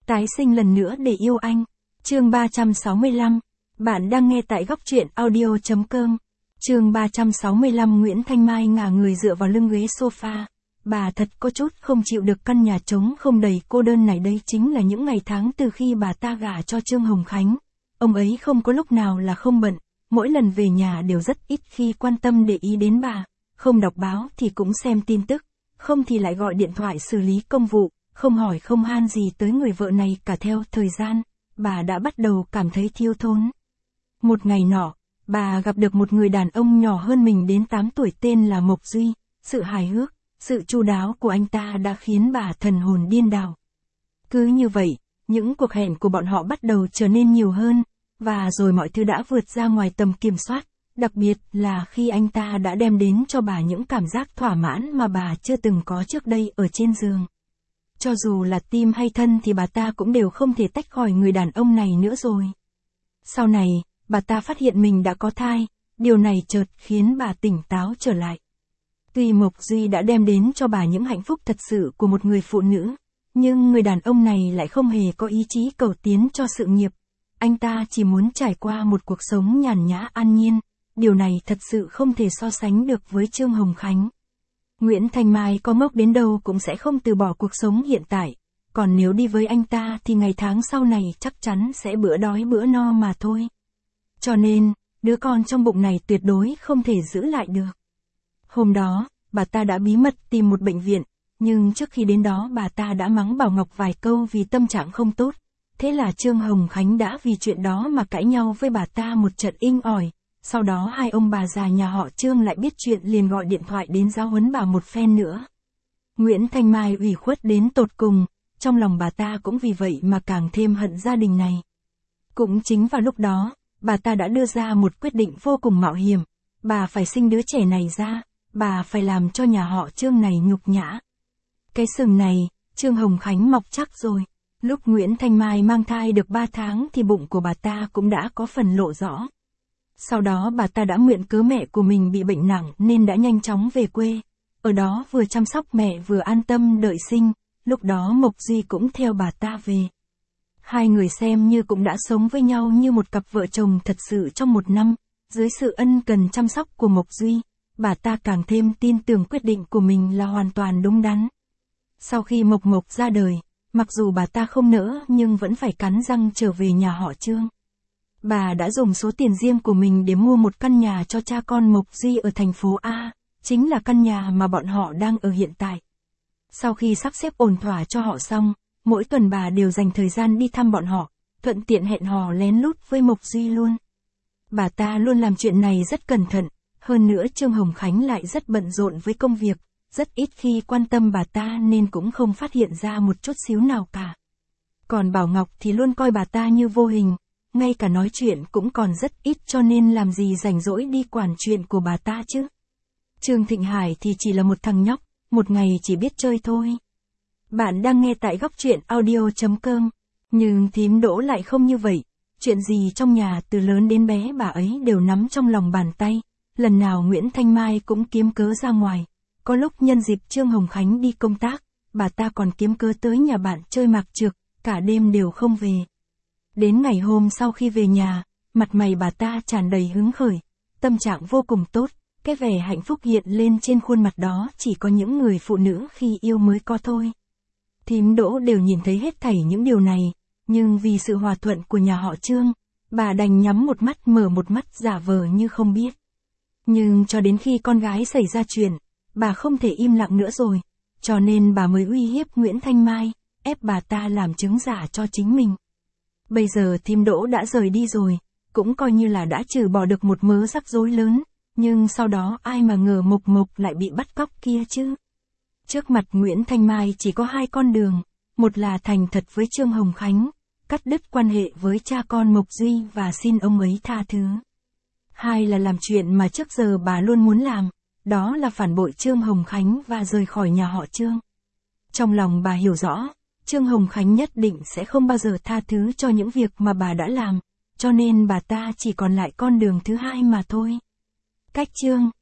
Tái sinh lần nữa để yêu anh. Chương 365. Bạn đang nghe tại góc truyện audio.com. Chương 365. Nguyễn Thanh Mai ngả người dựa vào lưng ghế sofa. Bà thật có chút không chịu được căn nhà trống không đầy cô đơn này. Đây chính là những ngày tháng từ khi bà ta gả cho Trương Hồng Khánh. Ông ấy không có lúc nào là không bận, mỗi lần về nhà đều rất ít khi quan tâm để ý đến bà, không đọc báo thì cũng xem tin tức, không thì lại gọi điện thoại xử lý công vụ, không hỏi không han gì tới người vợ này cả. Theo thời gian, bà đã bắt đầu cảm thấy thiếu thốn. Một ngày nọ, bà gặp được một người đàn ông nhỏ hơn mình đến 8 tuổi tên là Mộc Duy. Sự hài hước, sự chu đáo của anh ta đã khiến bà thần hồn điên đảo. Cứ như vậy, những cuộc hẹn của bọn họ bắt đầu trở nên nhiều hơn, và rồi mọi thứ đã vượt ra ngoài tầm kiểm soát, đặc biệt là khi anh ta đã đem đến cho bà những cảm giác thỏa mãn mà bà chưa từng có trước đây ở trên giường. Cho dù là tim hay thân thì bà ta cũng đều không thể tách khỏi người đàn ông này nữa rồi. Sau này, bà ta phát hiện mình đã có thai, điều này chợt khiến bà tỉnh táo trở lại. Tuy Mộc Duy đã đem đến cho bà những hạnh phúc thật sự của một người phụ nữ, nhưng người đàn ông này lại không hề có ý chí cầu tiến cho sự nghiệp. Anh ta chỉ muốn trải qua một cuộc sống nhàn nhã an nhiên, điều này thật sự không thể so sánh được với Trương Hồng Khánh. Nguyễn Thanh Mai có ngốc đến đâu cũng sẽ không từ bỏ cuộc sống hiện tại, còn nếu đi với anh ta thì ngày tháng sau này chắc chắn sẽ bữa đói bữa no mà thôi. Cho nên, đứa con trong bụng này tuyệt đối không thể giữ lại được. Hôm đó, bà ta đã bí mật tìm một bệnh viện, nhưng trước khi đến đó bà ta đã mắng Bảo Ngọc vài câu vì tâm trạng không tốt. Thế là Trương Hồng Khánh đã vì chuyện đó mà cãi nhau với bà ta một trận inh ỏi. Sau đó hai ông bà già nhà họ Trương lại biết chuyện liền gọi điện thoại đến giáo huấn bà một phen nữa. Nguyễn Thanh Mai ủy khuất đến tột cùng, trong lòng bà ta cũng vì vậy mà càng thêm hận gia đình này. Cũng chính vào lúc đó, bà ta đã đưa ra một quyết định vô cùng mạo hiểm. Bà phải sinh đứa trẻ này ra, bà phải làm cho nhà họ Trương này nhục nhã. Cái sừng này, Trương Hồng Khánh mọc chắc rồi. Lúc Nguyễn Thanh Mai mang thai được 3 tháng thì bụng của bà ta cũng đã có phần lộ rõ. Sau đó bà ta đã mượn cớ mẹ của mình bị bệnh nặng nên đã nhanh chóng về quê. Ở đó vừa chăm sóc mẹ vừa an tâm đợi sinh, lúc đó Mộc Duy cũng theo bà ta về. Hai người xem như cũng đã sống với nhau như một cặp vợ chồng thật sự trong 1 năm, dưới sự ân cần chăm sóc của Mộc Duy, bà ta càng thêm tin tưởng quyết định của mình là hoàn toàn đúng đắn. Sau khi Mộc ra đời, mặc dù bà ta không nỡ nhưng vẫn phải cắn răng trở về nhà họ Trương. Bà đã dùng số tiền riêng của mình để mua một căn nhà cho cha con Mộc Duy ở thành phố A, chính là căn nhà mà bọn họ đang ở hiện tại. Sau khi sắp xếp ổn thỏa cho họ xong, mỗi tuần bà đều dành thời gian đi thăm bọn họ, thuận tiện hẹn hò lén lút với Mộc Duy luôn. Bà ta luôn làm chuyện này rất cẩn thận, hơn nữa Trương Hồng Khánh lại rất bận rộn với công việc, rất ít khi quan tâm bà ta nên cũng không phát hiện ra một chút xíu nào cả. Còn Bảo Ngọc thì luôn coi bà ta như vô hình, ngay cả nói chuyện cũng còn rất ít cho nên làm gì rảnh rỗi đi quản chuyện của bà ta chứ. Trương Thịnh Hải thì chỉ là một thằng nhóc, một ngày chỉ biết chơi thôi. Bạn đang nghe tại góc truyện audio.com, nhưng thím Đỗ lại không như vậy. Chuyện gì trong nhà từ lớn đến bé bà ấy đều nắm trong lòng bàn tay, lần nào Nguyễn Thanh Mai cũng kiếm cớ ra ngoài. Có lúc nhân dịp Trương Hồng Khánh đi công tác, bà ta còn kiếm cớ tới nhà bạn chơi mạc trược, cả đêm đều không về. Đến ngày hôm sau khi về nhà, mặt mày bà ta tràn đầy hứng khởi, tâm trạng vô cùng tốt, cái vẻ hạnh phúc hiện lên trên khuôn mặt đó chỉ có những người phụ nữ khi yêu mới có thôi. Thím Đỗ đều nhìn thấy hết thảy những điều này, nhưng vì sự hòa thuận của nhà họ Trương, bà đành nhắm một mắt mở một mắt giả vờ như không biết. Nhưng cho đến khi con gái xảy ra chuyện, bà không thể im lặng nữa rồi, cho nên bà mới uy hiếp Nguyễn Thanh Mai, ép bà ta làm chứng giả cho chính mình. Bây giờ thím Đỗ đã rời đi rồi, cũng coi như là đã trừ bỏ được một mớ rắc rối lớn, nhưng sau đó ai mà ngờ Mộc lại bị bắt cóc kia chứ. Trước mặt Nguyễn Thanh Mai chỉ có 2 con đường, một là thành thật với Trương Hồng Khánh, cắt đứt quan hệ với cha con Mộc Duy và xin ông ấy tha thứ. 2 là làm chuyện mà trước giờ bà luôn muốn làm, đó là phản bội Trương Hồng Khánh và rời khỏi nhà họ Trương. Trong lòng bà hiểu rõ, Trương Hồng Khánh nhất định sẽ không bao giờ tha thứ cho những việc mà bà đã làm, cho nên bà ta chỉ còn lại con đường thứ 2 mà thôi. Cách Trương